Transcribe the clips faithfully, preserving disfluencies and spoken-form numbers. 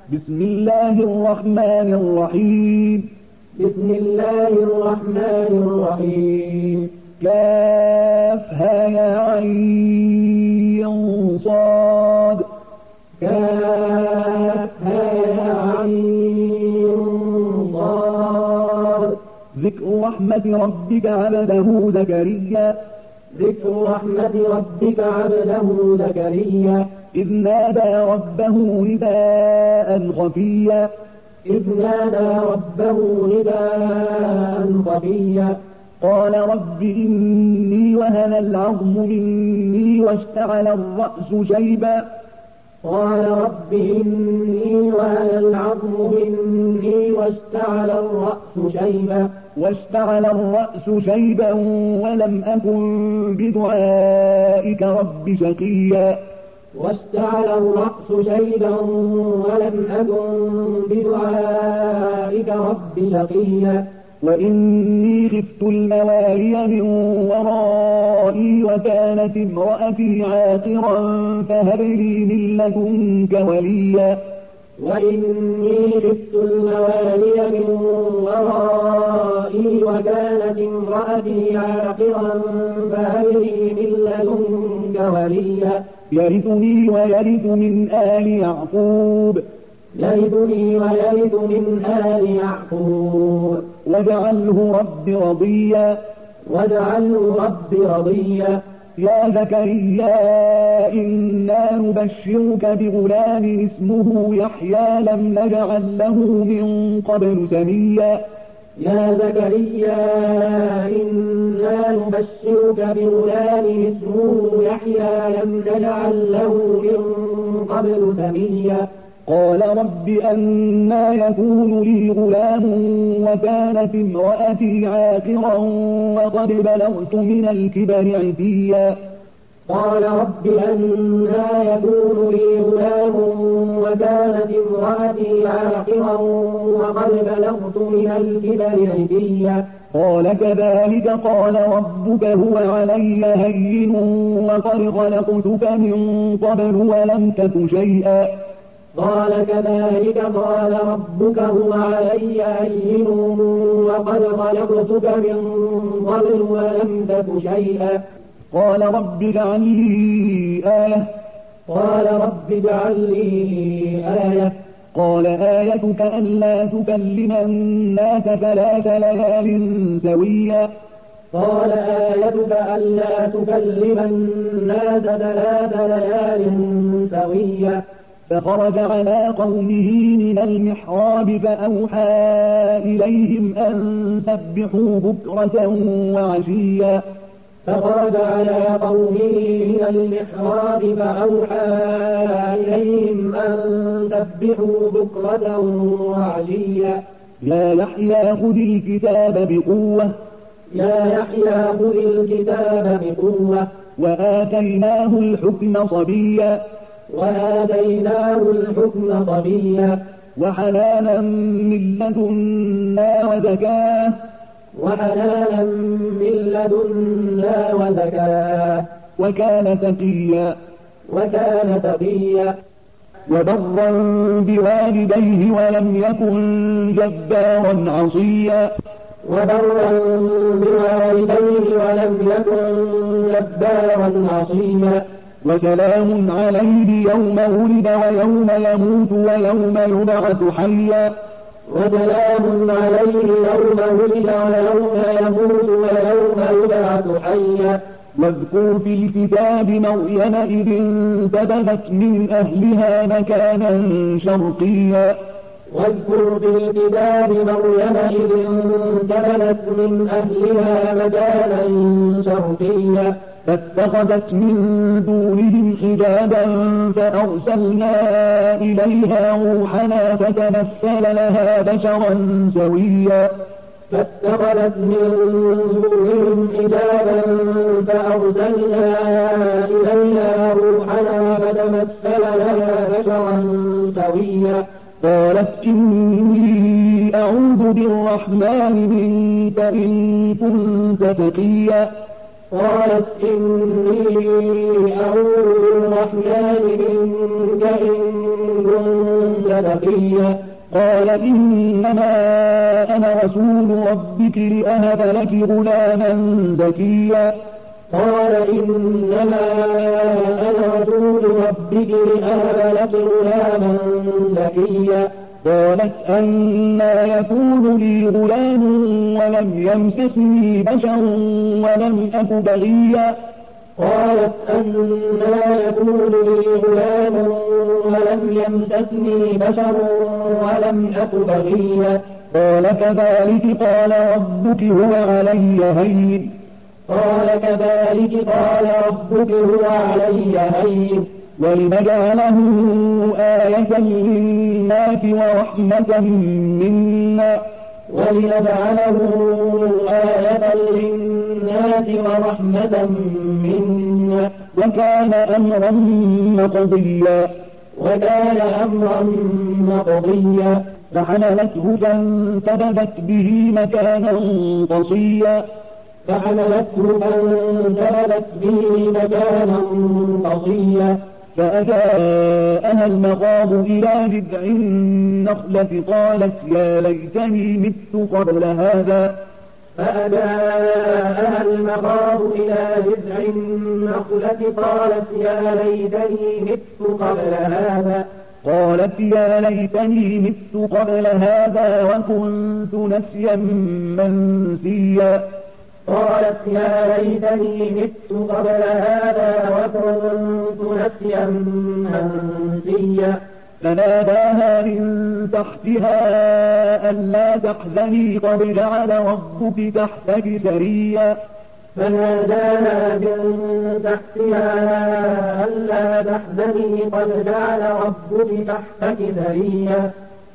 بسم الله الرحمن الرحيم بسم الله الرحمن الرحيم كافها يا عين صاد كافها يا عين صاد ذكر رحمة ربك عبده زكريا ذكر رحمة ربك عبده زكريا إذ نادى ربه نداء خفيا إذ نادى ربه نداء خفيا قال رب إني وهن العظم مني واشتعل الرأس شيبا قال رب إني وهن العظم مني واشتعل الرأس شيبا واشتعل الرأس شيبا ولم أكن بدعائك رب شقيا واشتعل الرأس شيبا ولم أكن بدعائك رب شقيا وإني خفت الموالي من ورائي وكانت امرأتي عاقرا فهب لي من لدنك وليا وإني خفت الموالي من ورائي وكانت امرأتي عاقرا فهب لي من لدنك وليا يرثني ويرث من آل يعقوب يرثني ويرث من آل يعقوب واجعله رب رضيا واجعله رب رضيا يا زكريا إنا نبشرك بغلام اسمه يحيى لم نجعل له من قبل سميا يا زكريا إنا نبشرك بغلام اسمه يحيى لم نجعل له من قبل سميا قال رب أنى يكون لي غلام وكانت امرأتي عاقرا وقد بلغت من الكبر عتيا قال رب أنى يكون لي غلام وكانت امرأتي عاقرا وقد بلغت من الكبر عتيا قال كذلك قال ربك هو علي هين وقد خلقتك من قبل ولم تك شيئا قال كذلك قال ربك هو علي هين وقد خلقتك من قبل ولم تك شيئا قال رب اجعل لي آية قال رب اجعل لي آية قال آيتك ألا تكلم الناس ثلاث ليال سويا قال آيتك ألا تكلم الناس ثلاث ليال سويا فخرج على قومه من المحراب فأوحى إليهم أن سبحوا بكرة وعشيا فخرج على قومه من المحراب فأوحى إليهم أن سبحوا بكرة وعشيا يا يحيى خذ الكتاب بقوة يا يحيى خذ الكتاب بقوة وآتيناه الحكم صبيا وآتيناه الحكم صبيا وحنانا من لدنا وزكاة وحنانا من لدنا وزكاة وكان تقيا وكان تقيا وبرا بوالديه ولم يكن جبارا عصيا وبرا بوالديه ولم يكن جبارا عصيا وسلام عليه يوم ولد ويوم يموت ويوم يبعث حيا وسلام عليه يوم ولد ويوم يموت ويوم يبعث حيا واذكر في الكتاب مريم إذ انتبذت من أهلها مكانا شرقيا واذكر في الكتاب مريم إذ انتبذت من أهلها مكانا شرقيا فاتخذت من دونهم حجابا فأرسلنا إليها روحنا فتمثل لها بشرا سويا فاتخذت من دونهم حجابا فأرسلنا إليها روحنا فتمثل لها بشرا سويا قالت إني أعوذ بالرحمن منك إن كنت تقيا قالت إني أعوذ بالرحمن منك إن كنت تقيا قال إنما أنا رسول ربك لأهب لك غلاما زكيا قال إنما أنا رسول ربك لأهب لك غلاما زكيا قالت أنى يكون لي غلام ولم يمسسني بشر ولم أك بغيا قالت أنى يكون لي غلام ولم يمسسني بشر ولم أك بغيا قال كذلك قال ربك هو علي هين قال كذلك قال ربك هو علي هين ولنجعله آية للناس ورحمة منا ولنجعله آية للناس ورحمة منا وكان أمرا مقضيا وكان أمرا مقضيا فحملته فانتبذت به مكانا قصيا فحملته فانتبذت به مكانا قصيا فأجاءها المخاض إلى جذع النخلة قالت يا ليتني مت قبل هذا فأجاءها المخاض إلى جذع النخلة قالت يا ليتني مت قبل هذا قالت يا ليتني مت قبل هذا وكنت نسيا منسيا قالت يا ليتني مت قبل هذا وكنت نسيا منسيا فناداها من تحتها ألا تحزني قد جعل ربك تحتك سريا فناداها من تحتها ألا تحزني قد جعل ربك تحتك سريا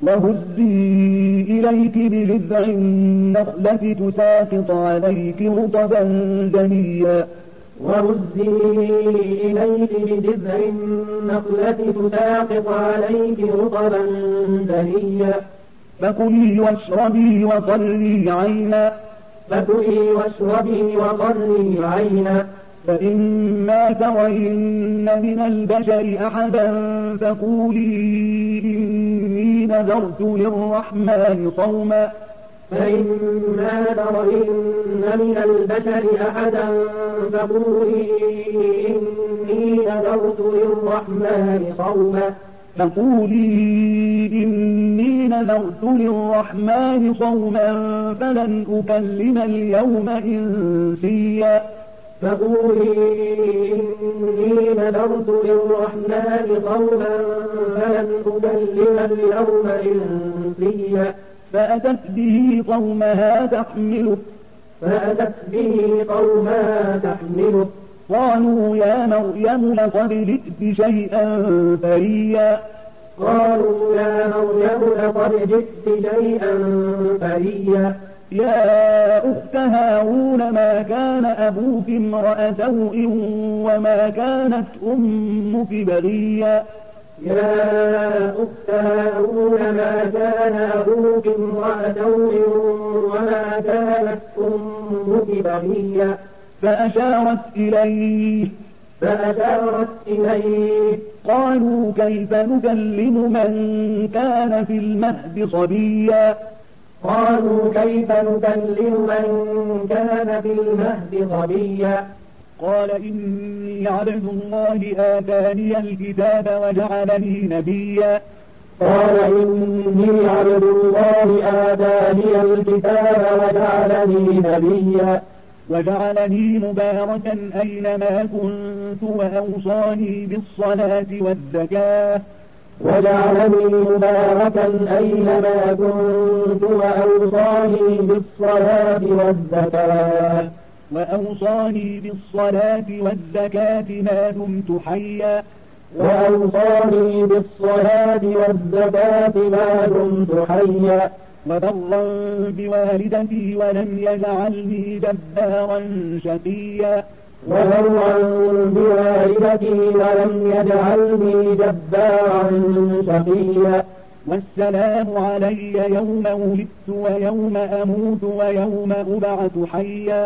وهزي إليك بجذع النخلة تساقط عليك رطبا جنيا وهزي إليك بجذع النخلة تساقط عليك رطبا جنيا فكلي واشربي وقري عينا فكلي واشربي وقري عينا فإما ترين من البشر أحدا فقولي إني نذرت للرحمن صوما فإما ترين من البشر أحدا فقولي إني نذرت للرحمن صوما فقولي إني نذرت للرحمن صوما فلن أكلم اليوم إنسيا فقولي إني نذرت للرحمن صوما فلن أكلم اليوم إنسيا فأتت به قومها تحمله فأتت به قومها تحمله قالوا يا مريم لقد جئت شيئا فريا قالوا يا مريم لقد جئت شيئا فريا يا أخت هارون ما كان أبوك امرأ سوء وما كانت أمك بغيا يا أخت هارون ما كان أبوك امرأ سوء وما كانت أمك بغيا فأشارت إليه فأشارت إليه قالوا كيف نكلم من كان في المهد صبيا قالوا كيف نكلم من كان في المهد صبيا قال إني عبد الله آتاني الكتاب وجعلني نبيا قال إني عبد الله آتاني الكتاب وجعلني نبيا وجعلني مباركا أينما كنت وأوصاني بالصلاة والزكاة وجعلني مباركا أينما كنت وأوصاني بالصلاة والزكاة وأوصاني بالصلاة والزكاة ما دمت حيا وأوصاني بالصلاة والزكاة ما دمت حيا وبرا بوالدتي ولم يجعلني جبارا شقيا وبرا بوالدتي ولم يجعلني جبارا شقيا والسلام علي يوم ولدت ويوم أموت ويوم أبعث حيا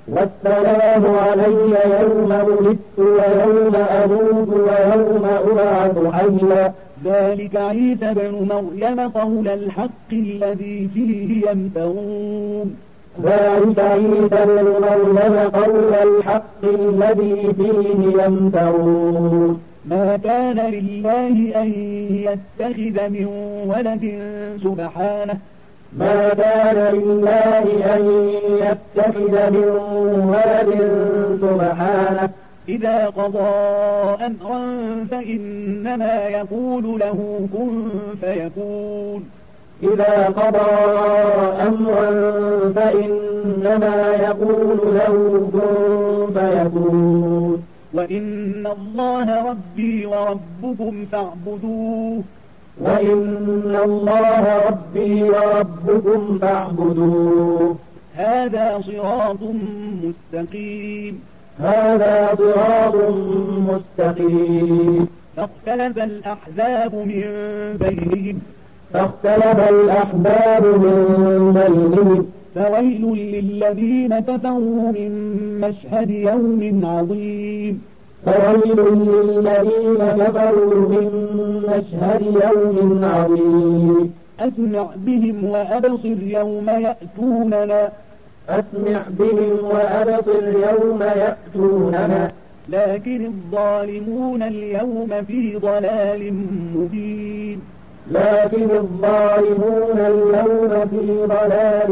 والسلام علي يوم ولدت ويوم أموت ويوم أبعث حيا. ذلك عيسى بن مريم قول الحق الذي فيه يمترون. ذلك عيسى بن مريم قول الحق الذي فيه يمترون. ما كان لله أن يتخذ من ولد سبحانه ما كان لله أن يتخذ من ولد سبحانه إذا قضى أمرا فإنما يقول له كن فيكون. إذا قضى أمرا فإنما يقول له كن فيكون. وإن الله ربي وربكم فاعبدوه وإن الله ربي وربكم فاعبدوه. هذا صراط مستقيم. هذا صراط مستقيم. فاختلف الأحزاب من بينهم فاختلف الأحزاب من بينهم فويل للذين كفروا من مشهد يوم عظيم. فويل للذين كفروا من مشهد يوم عظيم. أسمع بهم وأبصر يوم يأتوننا أسمع بهم وأبصر يوم يأتوننا لكن الظالمون اليوم في ضلال مبين. لكن الظالمون اليوم في ضلال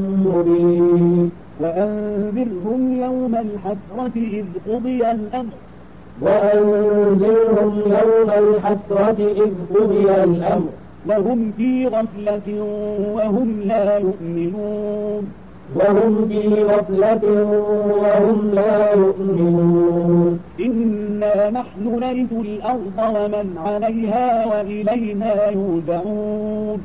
مبين. وأنذرهم يوم الحسرة إذ قضي الأمر وأنذرهم يوم الحسرة إذ قضي الأمر وهم في غفلة وهم لا يؤمنون. وهم في غفلة وهم لا يؤمنون. إنا نحن نرث الأرض ومن عليها وإلينا يرجعون.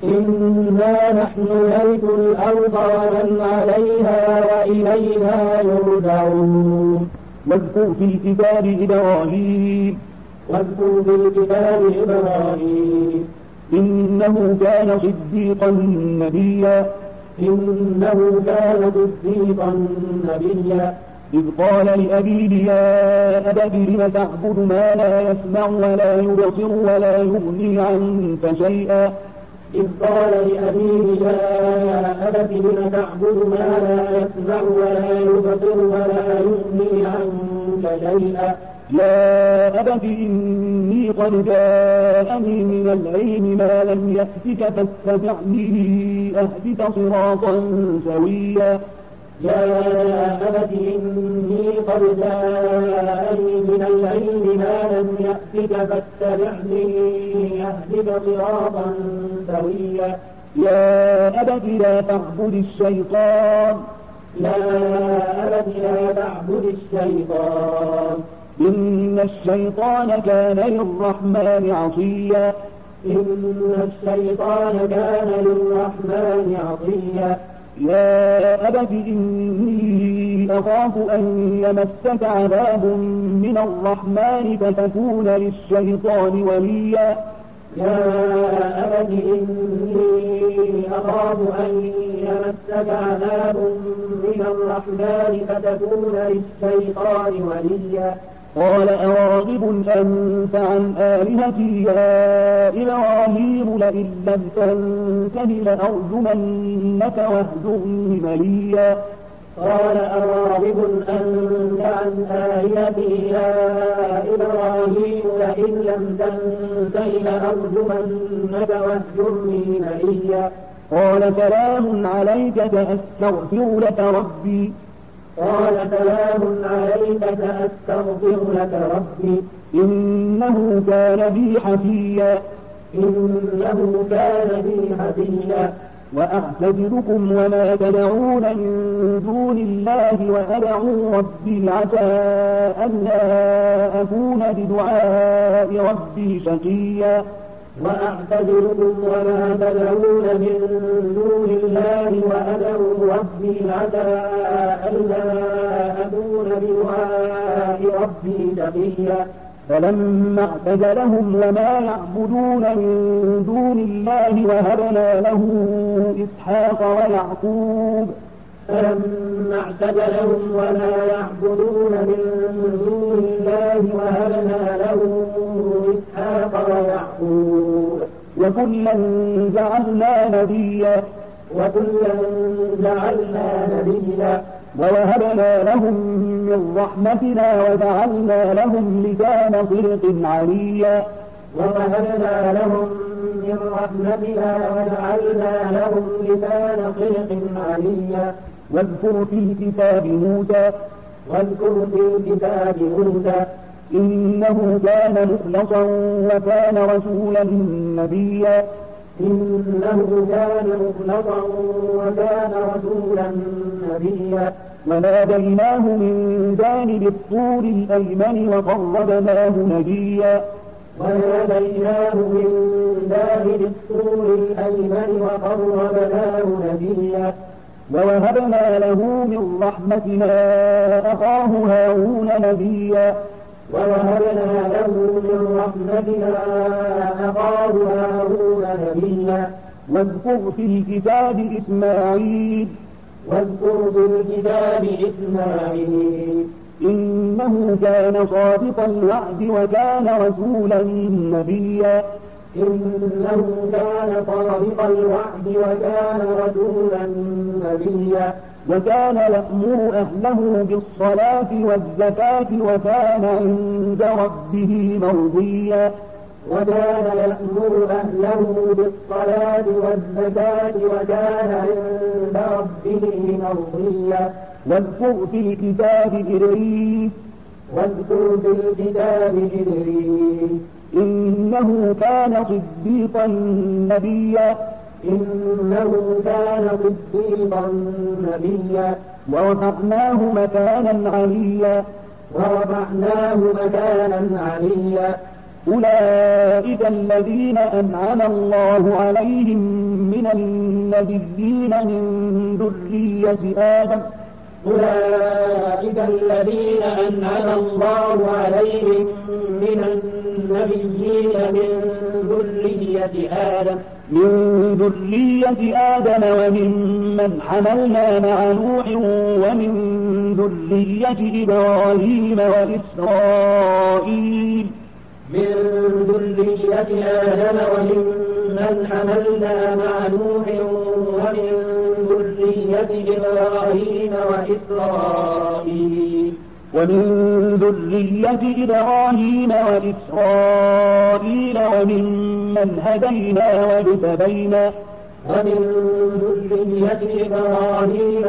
إنا نحن نرث الأرض ومن عليها وإلينا يرجعون. واذكر في الكتاب إبراهيم واذكر في الكتاب إبراهيم إنه كان صديقا نبيا. إنه كان صديقا نبيا. إذ قال لأبيه يا أبت لم تعبد ما لا يسمع ولا يبصر ولا يغني عنك شيئا. إذ قال لأبيه يا أبت لم تعبد ما لا يسمع ولا يبصر ولا يغني عنك شيئا. يا أبت إني قد جاءني من العلم ما لم يأتك فاتبعني أهدك صراطا سويا. يا أبت إني قد جاءني من العلم ما لم يأتك فاتبعني أهدك صراطا سويا. يا أبت لا تعبد الشيطان يا أبت لا تعبد الشيطان إن الشيطان كان للرحمن عصيا. إن الشيطان كان للرحمن عصيا. يا أبت إني أخاف أن يمسك عذاب من الرحمن فتكون للشيطان وليا. يا أبت إني أخاف أن يمسك عذاب من الرحمن فتكون للشيطان وليا. قال أراغب أنت عن آلهتي يا إبراهيم لئن لم تنته لأرجمنك واهجرني مليا. قال أراغب أنت عن آلهتي يا إبراهيم لئن لم تنته لأرجمنك واهجرني مليا. قال سلام عليك سأستغفر لك ربي. قال سلام عليك سأستغفر لك ربي. إنه كان بي حفيا. إنه كان بي حفيا. وأعتذركم وما تدعون من دون الله وأدعو ربي عسى ألا أكون بدعاء ربي شقيا. وأعتذركم وما تدعون من دون الله وأدعو ربي عسى ألا أكون بدعاء ربي شقيا. فلما اعتزلهم وما يعبدون من دون الله وهبنا له إسحاق ويعقوب فلما اعتزلهم وما يعبدون من دون الله وهبنا له إسحاق ويعقوب وكلا جعلنا نبيا وكلا جعلنا نبيا ووهبنا لهم من رحمتنا وجعلنا لهم لسان صدق عليا ووهبنا لهم من رحمتنا وجعلنا لهم لسان صدق عليا واذكر في الكتاب موسى واذكر في الكتاب موسى إنه كان مخلصا وكان رسولا نبيا إنه كان مخلصا وكان رسولا نبيا وناديناه من جانب الطور الأيمن وقربناه نجيا وناديناه من جانب الطور الأيمن وقربناه نجيا ووهبنا له من رحمتنا أخاه هارون نبيا ووهبنا له من رحمتنا أخاه هارون نبيا واذكر في الكتاب إسماعيل واذكر في الكتاب إسماعيل إنه كان صادق الوعد وكان رسولا نبيا إنه كان صادق الوعد وكان رسولا نبيا وكان يأمر أهله بالصلاة والزكاة وكان عند ربه مرضيا وكان يأمر أهله بالصلاة والزكاة وكان عند ربه مرضيا واذكر في الكتاب إدريس واذكر في الكتاب إدريس إنه كان صديقا نبيا إنه كان صديقا نبيا ورفعناه مكانا عليا ورفعناه مكانا عليا أولئك الذين أنعم الله عليهم من النبيين من ذرية آدم أولئك الذين أنعم الله عليهم من النبيين من ذرية آدم من ذرية آدم وممن حملنا مع نوح ومن ذرية إبراهيم وإسرائيل من ذرية آدم وممن حملنا مع نوح ومن ذرية إبراهيم وإسرائيل ومن ذرية إبراهيم وإسرائيل وممن هدينا واجتبينا ومن ذرية إبراهيم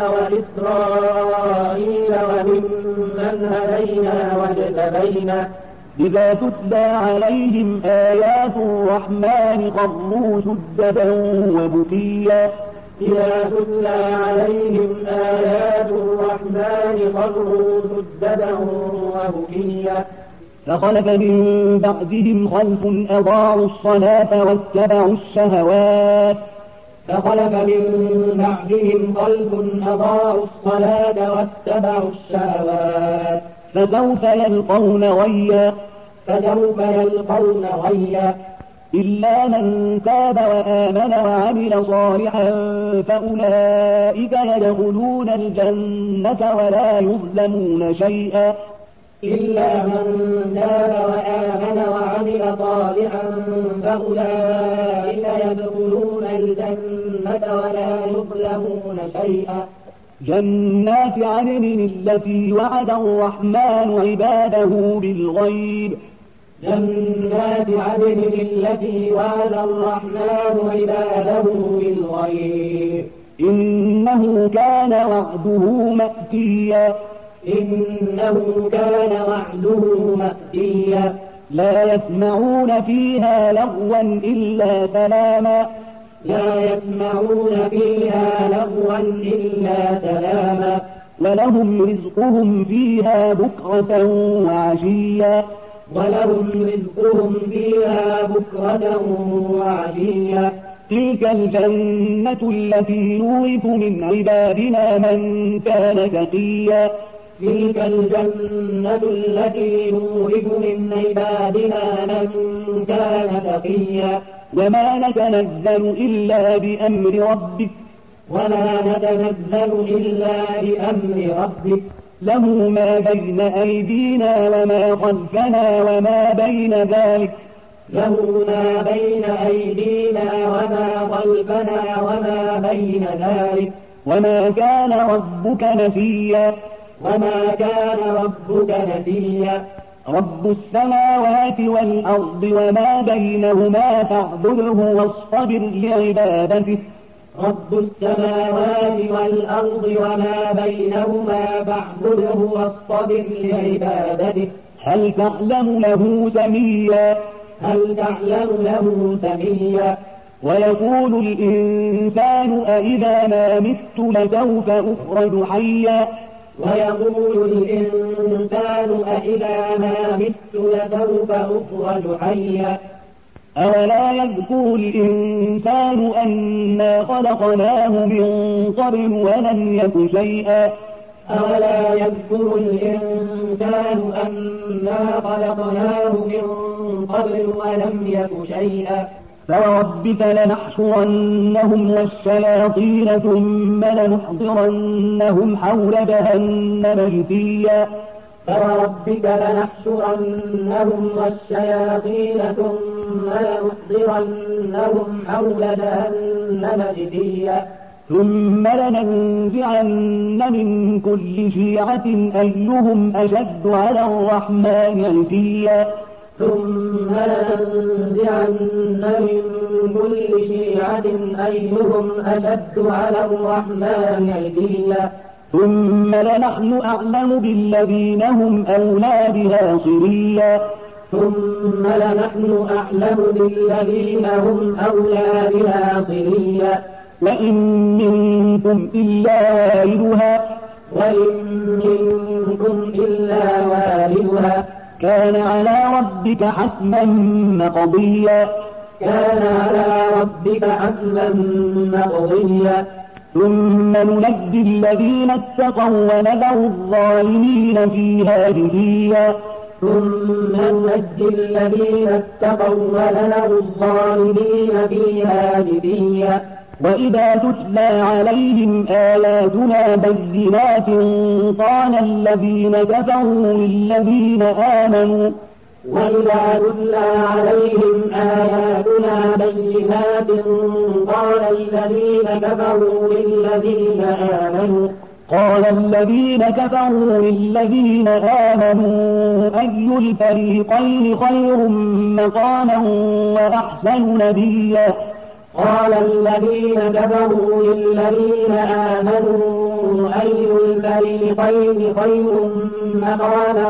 وإسرائيل وممن هدينا واجتبينا إذا تتلى عليهم آيات الرحمن خروا سجدا وبكيا إذا تتلى عليهم آيات الرحمن خروا سجدا وبكيا فخلف من بعدهم خلف أضاعوا الصلاة واتبعوا الشهوات فخلف من بعدهم خلف أضاعوا الصلاة واتبعوا الشهوات فسوف يلقون غيا فسوف يلقون غيا إلا من تاب وآمن وعمل صالحا فأولئك يدخلون الجنة ولا يظلمون شيئا إلا من تاب وآمن وعمل صالحا فأولئك يدخلون الجنة ولا يظلمون شيئا جنات عدن التي وعد الرحمن عباده بالغيب جنات عدن التي وعد الرحمن عباده بالغيب إنه كان وعده مأتيا إنه كان وعده مأتيا لا يسمعون فيها لغوا إلا سلاما لا يسمعون فيها لغوا إلا سلاما ولهم رزقهم فيها بكرة وعشيا ولهم رزقهم فيها بكرة وعشيا تلك الجنة التي نورث من عبادنا من كان تقيا تلك الجنة التي نورث من عبادنا من كان تقيا وما نتنزل إلا بأمر ربك وما نتنزل إلا بأمر ربك له ما بين أيدينا وما خلفنا وما بين ذلك له ما بين أيدينا وما خلفنا وما بين ذلك وما كان ربك نسيا وما كان ربك نسيا رب السماوات والأرض وما بينهما فاعبده واصطبر لعبادته رب السماوات والأرض وما بينهما فاعبده واصطبر لعبادته هل تعلم له سميا هل تعلم له سميا ويقول الإنسان أإذا ما مت لسوف أخرج حيا ويقول الإنسان أإذا ما مت لسوف أخرج حيا أولا يذكر الإنسان أنا خلقناه من قبل ولم يك شيئا أولا يذكر الإنسان أنا خلقناه من قبل ولم يك شيئا فوربك لنحشرنهم والشياطين ثم لنحضرنهم حول جهنم جثيا فوربك لنحشرنهم والشياطين ثم لنحضرنهم حول جهنم جثيا ثم لننزعن من كل شيعة أيهم أشد على الرحمن عتيا ثم لننزعن من كل شيعة أيهم أشد على الرحمن عتيا ثم لنحن أعلم بالذين هم أولى بها صليا ثم لنحن أعلم بالذين هم أولى بها صليا وإن منكم إلا واردها وإن منكم إلا واردها كان على ربك حتما مقضيا كان على ربك حتما مقضيا ثم ننجي الذين اتقوا ونذر الظالمين فيها جثيا ثم ننجي الذين اتقوا ونذر الظالمين فيها جثيا وإذا تتلى عليهم آياتنا بينات قال الذين كفروا للذين آمنوا وإذا تتلى عليهم آياتنا بينات قال الذين كفروا للذين آمنوا قال الذين كفروا للذين آمنوا أي الفريقين خير مقاما وأحسن نديا قال الذين كفروا للذين آمنوا أي الفريقين خير مقاما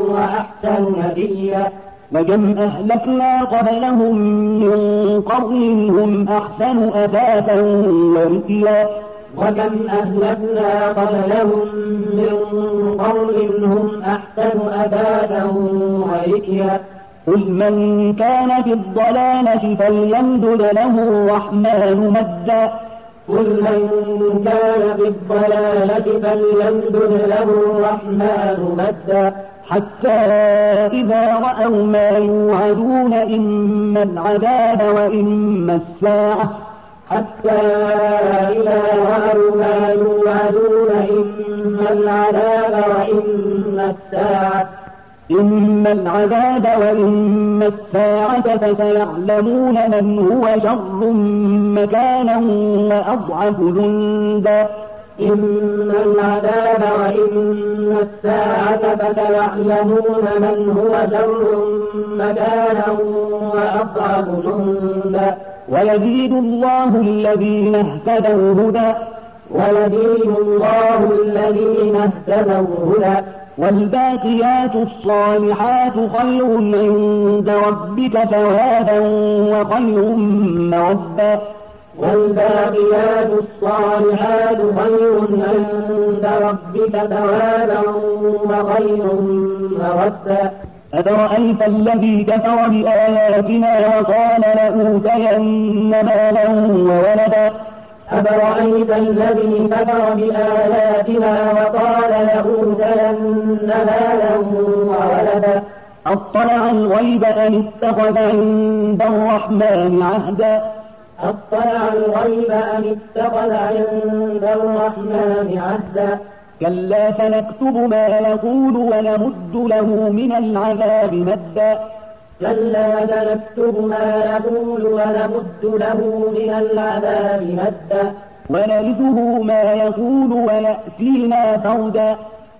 وأحسن نديا وكم أهلكنا قبلهم من قرن هم أحسن أثاثا ورئيا وكم أهلكنا قبلهم من قرن هم أحسن أثاثا ورئيا قل من كان في الضلالة فليمدد له الرحمن مدا قل من كان في الضلالة فليمدد له الرحمن مدا حتى إذا رأوا ما يوعدون إما العذاب وإما الساعة حتى إذا رأوا ما يوعدون إما العذاب وإما الساعة إما العذاب وإما الساعة فسيعلمون من هو شر مكانا وأضعف جندا إما العذاب وإما الساعة فسيعلمون من هو شر مكانا وأضعف جندا ويزيد الله الذين اهتدوا هدى ويزيد الله الذين اهتدوا هدى والباقيات الصالحات خير عند ربك ثوابا وخير مردا والباقيات الصالحات خير عند ربك ثوابا وخير مردا أفرأيت الذي كفر بآياتنا وقال لأوتين مالا وولدا أفرأيت الذي كفر بآياتنا وقال لأوتين مالا وولدا أطلع الغيب أم اتخذ عند الرحمن عهدا أطلع الغيب أم اتخذ عند الرحمن عهدا كلا سنكتب ما يقول ونمد له من العذاب مدا كلا سنكتب ما يقول ونمد له من العذاب مدا ونرثه ما يقول ويأتينا فردا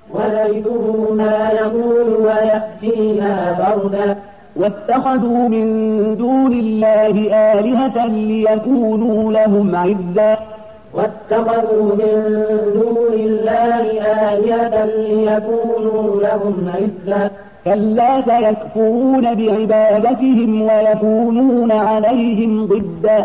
ونرثه ما يقول ويأتينا فردا واتخذوا من دون الله آلهة ليكونوا لهم عزا واتخذوا من دون الله آلهة ليكونوا لهم عزا كلا سيكفرون بعبادتهم ويكونون عليهم ضدا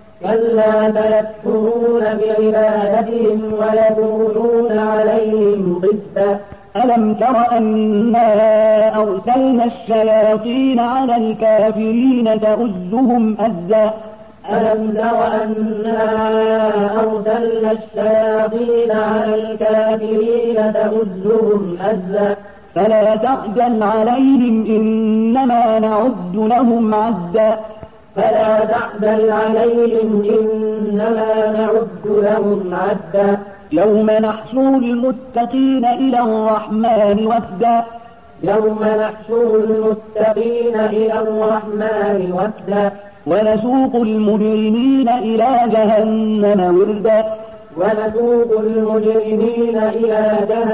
كلا سيكفرون بعبادتهم ويكونون عليهم ضدا ألم تر أنا أرسلنا الشياطين على الكافرين تؤزهم أزا ألم تر أنا أرسلنا الشياطين على الكافرين تؤزهم أزا فلا تعجل عليهم إنما نعد لهم عدا فلا تعجل عليهم إنما نعد لهم عدا يوم نحشر المتقين إلى الرحمن وفدا يوم نحشر المتقين إلى الرحمن وفدا ونسوق المجرمين إلى جهنم وردا ونسوق المجرمين إلى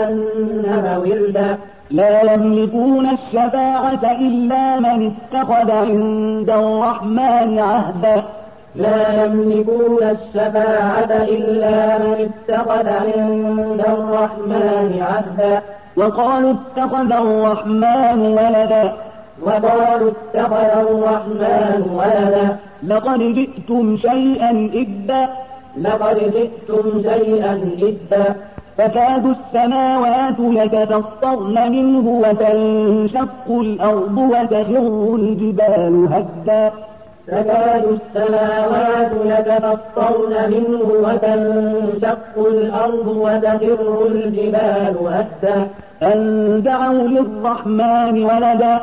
جهنم وردا لا يملكون الشفاعة إلا من اتخذ عند الرحمن عهدا لا يملكون الشفاعة إلا من اتخذ عند الرحمن عهدا وقالوا اتخذ الرحمن ولدا وقالوا اتخذ الرحمن ولدا لقد جئتم شيئا إدا لقد جئتم شيئا إدا تكاد السماوات يتفطرن منه وتنشق الأرض وتخر الجبال هدا تكاد السماوات يتفطرن منه وتنشق الأرض وتخر الجبال هدا أن دعوا للرحمن ولدا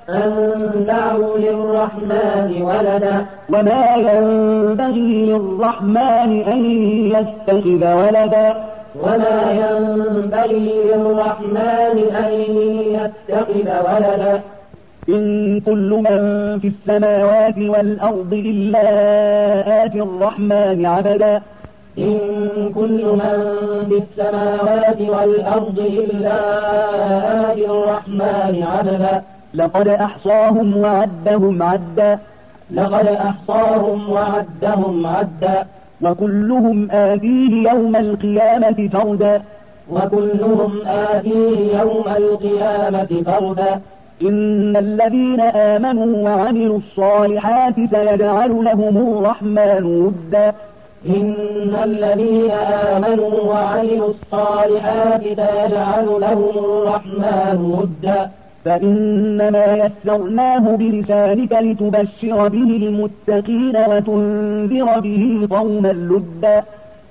أن دعوا للرحمن ولدا وما ينبغي للرحمن أن يتخذ ولدا وما ينبغي للرحمن أن يتخذ ولدا إن كل من في السماوات والأرض إلا آتي الرحمن عبدا إن كل من في السماوات والأرض إلا آتي الرحمن عبدا لقد أحصاهم وعدهم عدا لقد أحصاهم وعدهم عدا وكلهم آتيه يوم القيامة فردا وكلهم آتيه يوم القيامة فردا إن الذين آمنوا وعملوا الصالحات سيجعل لهم الرحمن ودا إن الذين آمنوا وعملوا الصالحات سيجعل لهم الرحمن ودا فإنما يسرناه بلسانك لتبشر به المتقين وتنذر به قوما لدا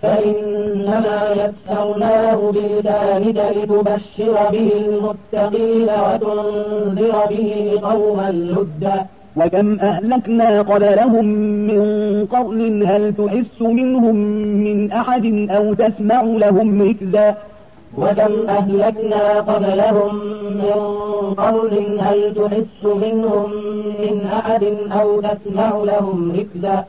فإنما يسرناه بلسانك لتبشر به المتقين وتنذر به قوما لدا وكم أهلكنا قبلهم من قرن هل تحس منهم من أحد أو تسمع لهم ركزا وكم أهلكنا قبلهم من قرن هل تحس منهم من أحد أو تسمع لهم ركزا